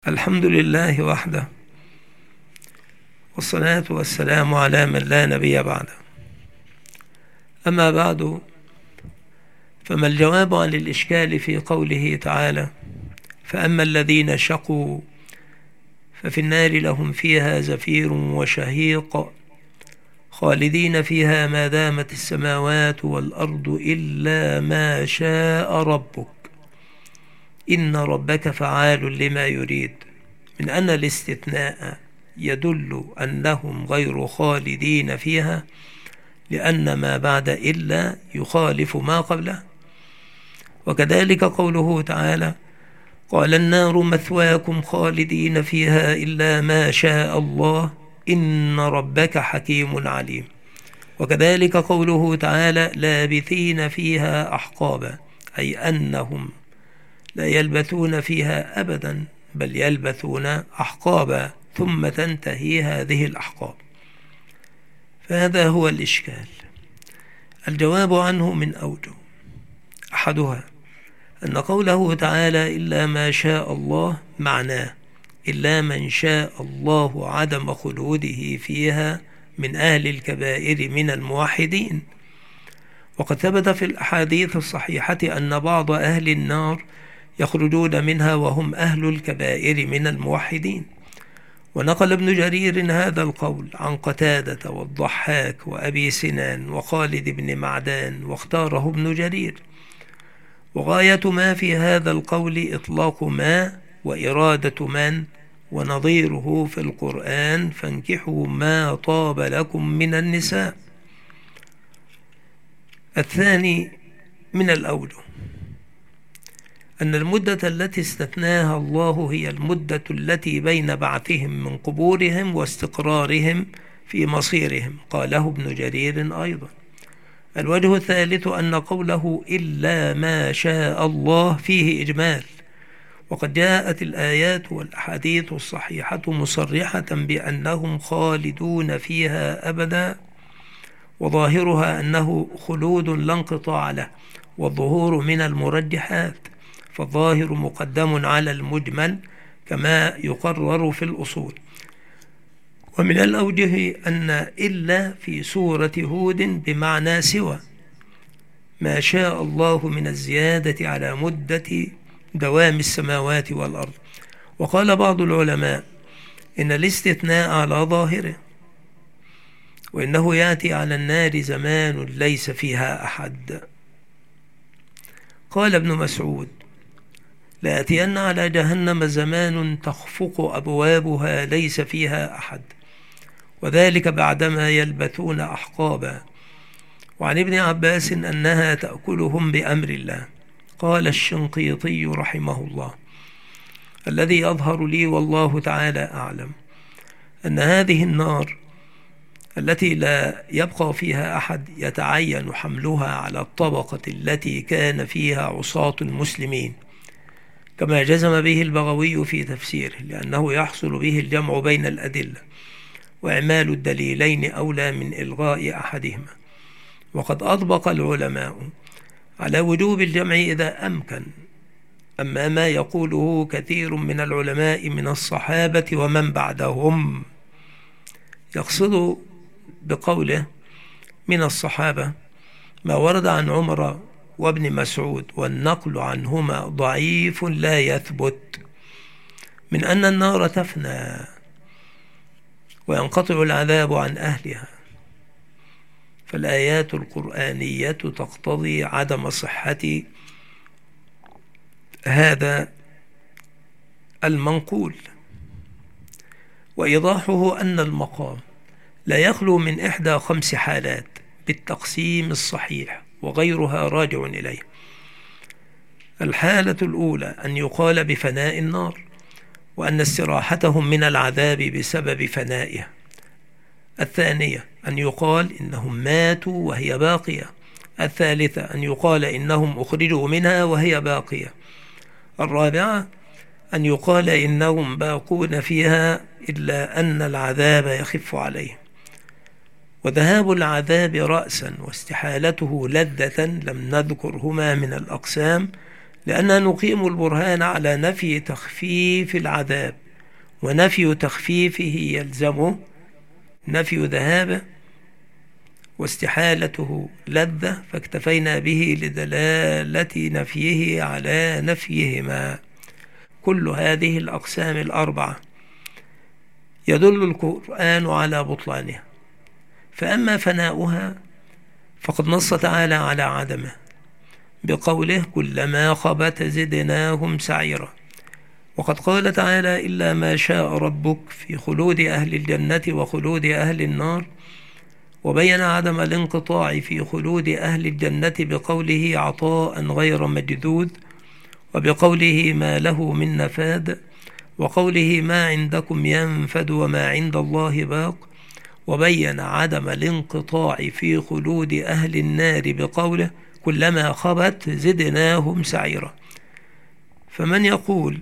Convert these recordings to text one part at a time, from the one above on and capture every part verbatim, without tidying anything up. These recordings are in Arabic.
الحمد لله وحده، والصلاة والسلام على من لا نبي بعده. أما بعد، فما الجواب عن الإشكال في قوله تعالى: فأما الذين شقوا ففي النار لهم فيها زفير وشهيق خالدين فيها ما دامت السماوات والأرض إلا ما شاء ربك إن ربك فعال لما يريد، من أن الاستثناء يدل أنهم غير خالدين فيها، لأن ما بعد إلا يخالف ما قبله. وكذلك قوله تعالى: قال النار مثواكم خالدين فيها إلا ما شاء الله إن ربك حكيم عليم. وكذلك قوله تعالى: لابثين فيها أحقابا، أي أنهم لا يلبثون فيها أبدا، بل يلبثون أحقابا ثم تنتهي هذه الأحقاب. فهذا هو الإشكال. الجواب عنه من أوجه: أحدها أن قوله تعالى إلا ما شاء الله معناه إلا من شاء الله عدم خلوده فيها من أهل الكبائر من الموحدين. وقد ثبت في الأحاديث الصحيحة أن بعض أهل النار يخرجون منها وهم أهل الكبائر من الموحدين. ونقل ابن جرير هذا القول عن قتادة والضحاك وأبي سنان وخالد بن معدان، واختاره ابن جرير. وغاية ما في هذا القول إطلاق ما وإرادة من، ونظيره في القرآن: فانكحوا ما طاب لكم من النساء. الثاني من الأوجه أن المدة التي استثناها الله هي المدة التي بين بعثهم من قبورهم واستقرارهم في مصيرهم، قاله ابن جرير أيضا. الوجه الثالث أن قوله إلا ما شاء الله فيه إجمال، وقد جاءت الآيات والأحاديث الصحيحة مصرحة بأنهم خالدون فيها أبدا، وظاهرها أنه خلود لا انقطاع له، والظهور من المرجحات، فالظاهر مقدم على المجمل كما يقرر في الأصول. ومن الأوجه أن إلا في سورة هود بمعنى سوى ما شاء الله من الزيادة على مدة دوام السماوات والأرض. وقال بعض العلماء إن الاستثناء على ظاهره، وإنه يأتي على النار زمان ليس فيها أحد. قال ابن مسعود: ليأتين على جهنم زمان تخفق أبوابها ليس فيها أحد، وذلك بعدما يلبثون أحقابا. وعن ابن عباس أنها تأكلهم بأمر الله. قال الشنقيطي رحمه الله: الذي يظهر لي والله تعالى أعلم أن هذه النار التي لا يبقى فيها أحد يتعين حملها على الطبقة التي كان فيها عصاة المسلمين، كما جزم به البغوي في تفسيره، لأنه يحصل به الجمع بين الأدلة، وإعمال الدليلين أولى من إلغاء أحدهما. وقد أطبق العلماء على وجوب الجمع إذا أمكن. أما ما يقوله كثير من العلماء من الصحابة ومن بعدهم، يقصد بقوله من الصحابة ما ورد عن عمر وابن مسعود، والنقل عنهما ضعيف لا يثبت، من أن النار تفنى وينقطع العذاب عن أهلها. فالآيات القرآنية تقتضي عدم صحة هذا المنقول. وإيضاحه أن المقام لا يخلو من إحدى خمس حالات بالتقسيم الصحيح، وغيرها راجع إليه. الحالة الأولى أن يقال بفناء النار، وأن استراحتهم من العذاب بسبب فنائها. الثانية أن يقال إنهم ماتوا وهي باقية. الثالثة أن يقال إنهم أخرجوا منها وهي باقية. الرابعة أن يقال إنهم باقون فيها إلا أن العذاب يخف عليهم. وذهاب العذاب رأسا واستحالته لذة لم نذكرهما من الأقسام، لأننا نقيم البرهان على نفي تخفيف العذاب، ونفي تخفيفه يلزمه نفي ذهابه واستحالته لذة، فاكتفينا به لدلالة نفيه على نفيهما. كل هذه الأقسام الأربعة يدل القرآن على بطلانها. فأما فناؤها فقد نص تعالى على عدمه بقوله كلما خبت زدناهم سعيرا، وقد قال تعالى إلا ما شاء ربك في خلود أهل الجنة وخلود أهل النار، وبين عدم الانقطاع في خلود أهل الجنة بقوله عطاء غير مجدود، وبقوله ما له من نفاد، وقوله ما عندكم ينفد وما عند الله باق، وبين عدم الانقطاع في خلود أهل النار بقوله كلما خبت زدناهم سعيرا. فمن يقول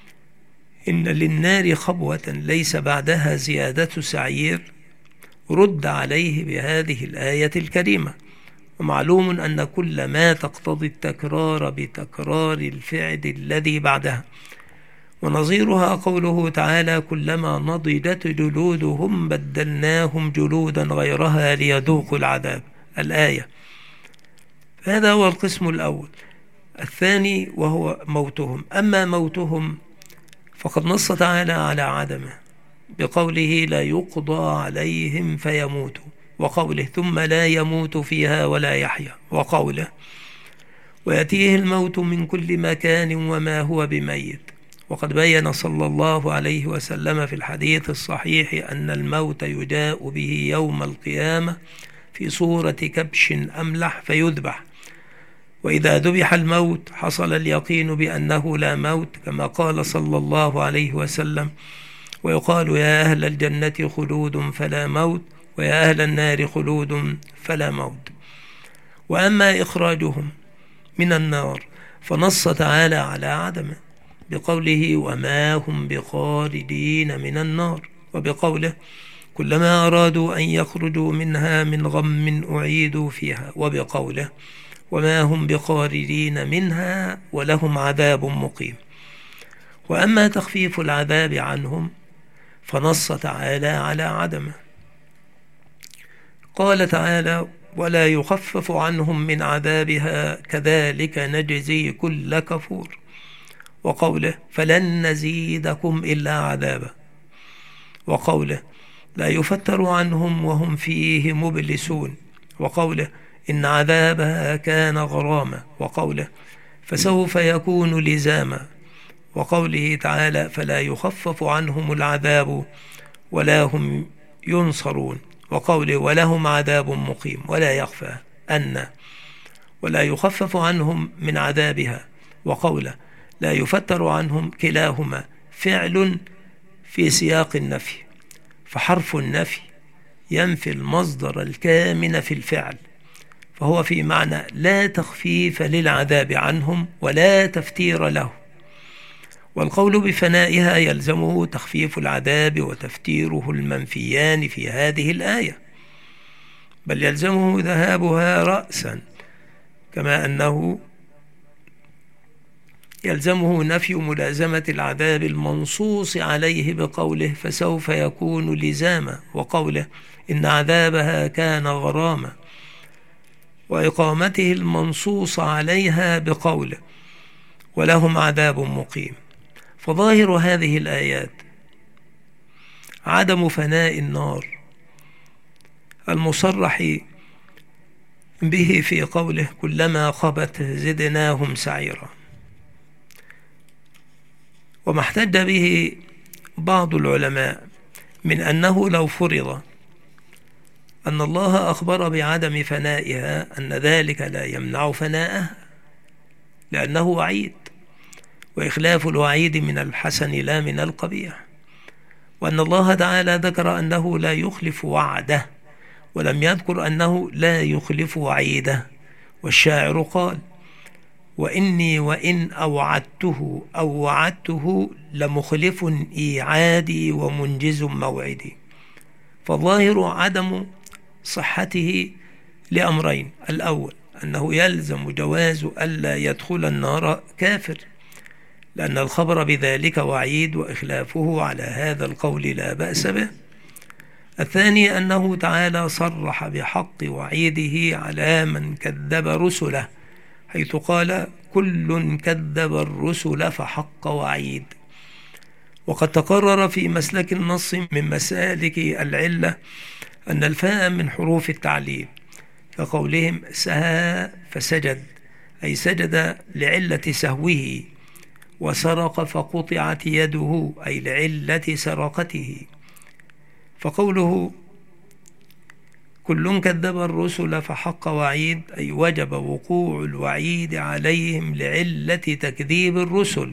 إن للنار خبوة ليس بعدها زيادة سعير رد عليه بهذه الآية الكريمة. ومعلوم أن كل ما تقتضي التكرار بتكرار الفعل الذي بعدها، ونظيرها قوله تعالى كلما نضجت جلودهم بدلناهم جلودا غيرها ليذوقوا العذاب، الآية. هذا هو القسم الأول. الثاني وهو موتهم. أما موتهم فقد نص تعالى على عدمه بقوله لا يقضى عليهم فيموتوا، وقوله ثم لا يموت فيها ولا يحيا، وقوله ويأتيه الموت من كل مكان وما هو بميت. وقد بين صلى الله عليه وسلم في الحديث الصحيح أن الموت يجاء به يوم القيامة في صورة كبش أملح فيذبح، وإذا ذبح الموت حصل اليقين بأنه لا موت، كما قال صلى الله عليه وسلم ويقال يا أهل الجنة خلود فلا موت، ويا أهل النار خلود فلا موت. وأما إخراجهم من النار فنص تعالى على عدمه بقوله وما هم بخالدين من النار، وبقوله كلما أرادوا أن يخرجوا منها من غم أعيدوا فيها، وبقوله وما هم بخالدين منها ولهم عذاب مقيم. وأما تخفيف العذاب عنهم فنص تعالى على عدمه. قال تعالى ولا يخفف عنهم من عذابها كذلك نجزي كل كفور، وقوله فلن نزيدكم إلا عذابا، وقوله لا يفتر عنهم وهم فيه مبلسون، وقوله إن عذابها كان غراما، وقوله فسوف يكون لزاما، وقوله تعالى فلا يخفف عنهم العذاب ولا هم ينصرون، وقوله ولهم عذاب مقيم. ولا يخفى أن ولا يخفف عنهم من عذابها، وقوله لا يفتر عنهم كلاهما فعل في سياق النفي، فحرف النفي ينفي المصدر الكامن في الفعل، فهو في معنى لا تخفيف للعذاب عنهم ولا تفتير له. والقول بفنائها يلزمه تخفيف العذاب وتفتيره المنفيان في هذه الآية، بل يلزمه ذهابها رأسا، كما أنه يلزمه نفي ملازمة العذاب المنصوص عليه بقوله فسوف يكون لزاما، وقوله إن عذابها كان غراما، وإقامته المنصوص عليها بقوله ولهم عذاب مقيم. فظاهر هذه الآيات عدم فناء النار المصرح به في قوله كلما خبت زدناهم سعيرا، وما احتج به بعض العلماء من أنه لو فرض أن الله أخبر بعدم فنائها أن ذلك لا يمنع فناءها، لأنه وعيد، وإخلاف الوعيد من الحسن لا من القبيح، وأن الله تعالى ذكر أنه لا يخلف وعده ولم يذكر أنه لا يخلف وعيده. والشاعر قال وإني وإن أوعدته أو وعدته لمخلف إيعادي ومنجز موعدي. فالظاهر عدم صحته لأمرين: الأول أنه يلزم جواز ألا يدخل النار كافر، لأن الخبر بذلك وعيد، وإخلافه على هذا القول لا بأس به. الثاني أنه تعالى صرح بحق وعيده على من كذب رسله، حيث قال كل كذب الرسل فحق وعيد. وقد تقرر في مسلك النص من مسالك العلة أن الفاء من حروف التعليل، كقولهم سهى فسجد، أي سجد لعلة سهوه، وسرق فقطعت يده، أي لعلة سرقته. فقوله كل كذب الرسل فحق وعيد، أي وجب وقوع الوعيد عليهم لعلة تكذيب الرسل.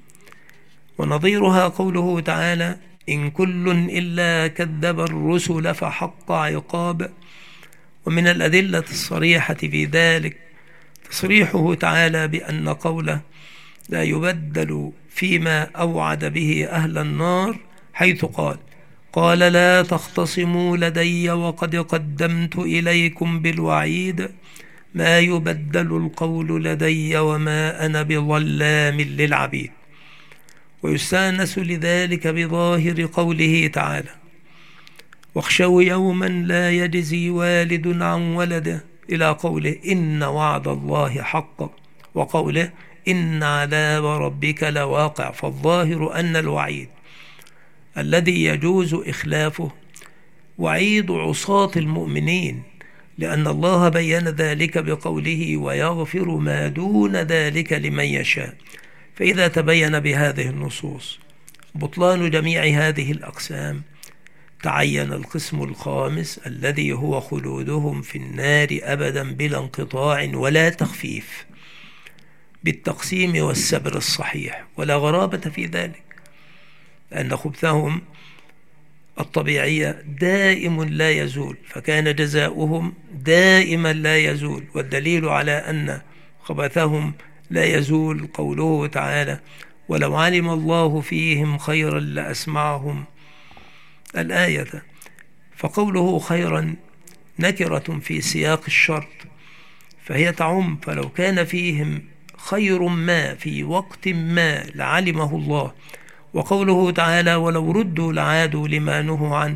ونظيرها قوله تعالى إن كل إلا كذب الرسل فحق عقاب. ومن الأدلة الصريحة في ذلك تصريحه تعالى بأن قوله لا يبدل فيما أوعد به أهل النار، حيث قال قال لا تختصموا لدي وقد قدمت إليكم بالوعيد، ما يبدل القول لدي وما أنا بظلام للعبيد. ويستأنس لذلك بظاهر قوله تعالى واخشوا يوما لا يجزي والد عن ولده، إلى قوله إن وعد الله حق، وقوله إن عذاب ربك لواقع. فالظاهر أن الوعيد الذي يجوز إخلافه وعيد عصاة المؤمنين، لأن الله بين ذلك بقوله ويغفر ما دون ذلك لمن يشاء. فإذا تبين بهذه النصوص بطلان جميع هذه الأقسام، تعين القسم الخامس الذي هو خلودهم في النار أبدا بلا انقطاع ولا تخفيف، بالتقسيم والسبر الصحيح، ولا غرابة في ذلك، لأن خبثهم الطبيعية دائم لا يزول، فكان جزاؤهم دائما لا يزول. والدليل على أن خبثهم لا يزول قوله تعالى ولو علم الله فيهم خيرا لأسمعهم الآية. فقوله خيرا نكرة في سياق الشرط، فهي تعم، فلو كان فيهم خير ما في وقت ما لعلمه الله. وقوله تعالى ولو ردوا لعادوا لما نهوا عنه،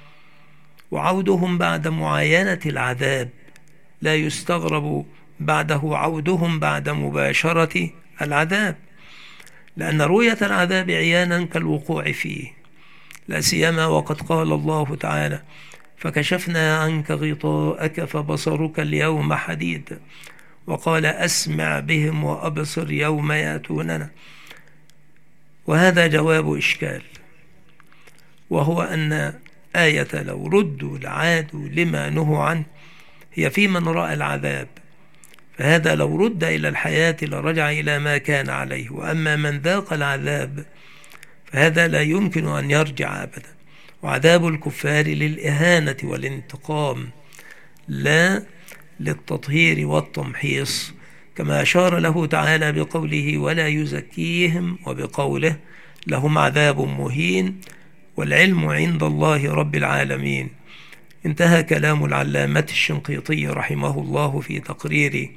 وعودهم بعد معاينة العذاب لا يستغرب بعده عودهم بعد مباشرة العذاب، لأن رؤية العذاب عيانا كالوقوع فيه، لا سيما وقد قال الله تعالى فكشفنا عنك غطاءك فبصرك اليوم حديد، وقال أسمع بهم وأبصر يوم يأتوننا. وهذا جواب إشكال، وهو أن آية لو ردوا لعادوا لما نهوا عنه هي في من رأى العذاب، فهذا لو رد إلى الحياة لرجع إلى ما كان عليه. وأما من ذاق العذاب فهذا لا يمكن أن يرجع أبدا. وعذاب الكفار للإهانة والانتقام لا للتطهير والتمحيص، كما أشار له تعالى بقوله ولا يزكيهم، وبقوله لهم عذاب مهين والعلم عند الله رب العالمين. انتهى كلام العلامة الشنقيطي رحمه الله في تقرير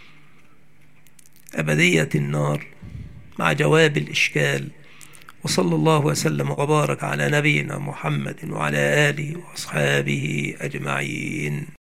أبدية النار مع جواب الإشكال. وصلى الله وسلم وبارك على نبينا محمد وعلى آله وأصحابه أجمعين.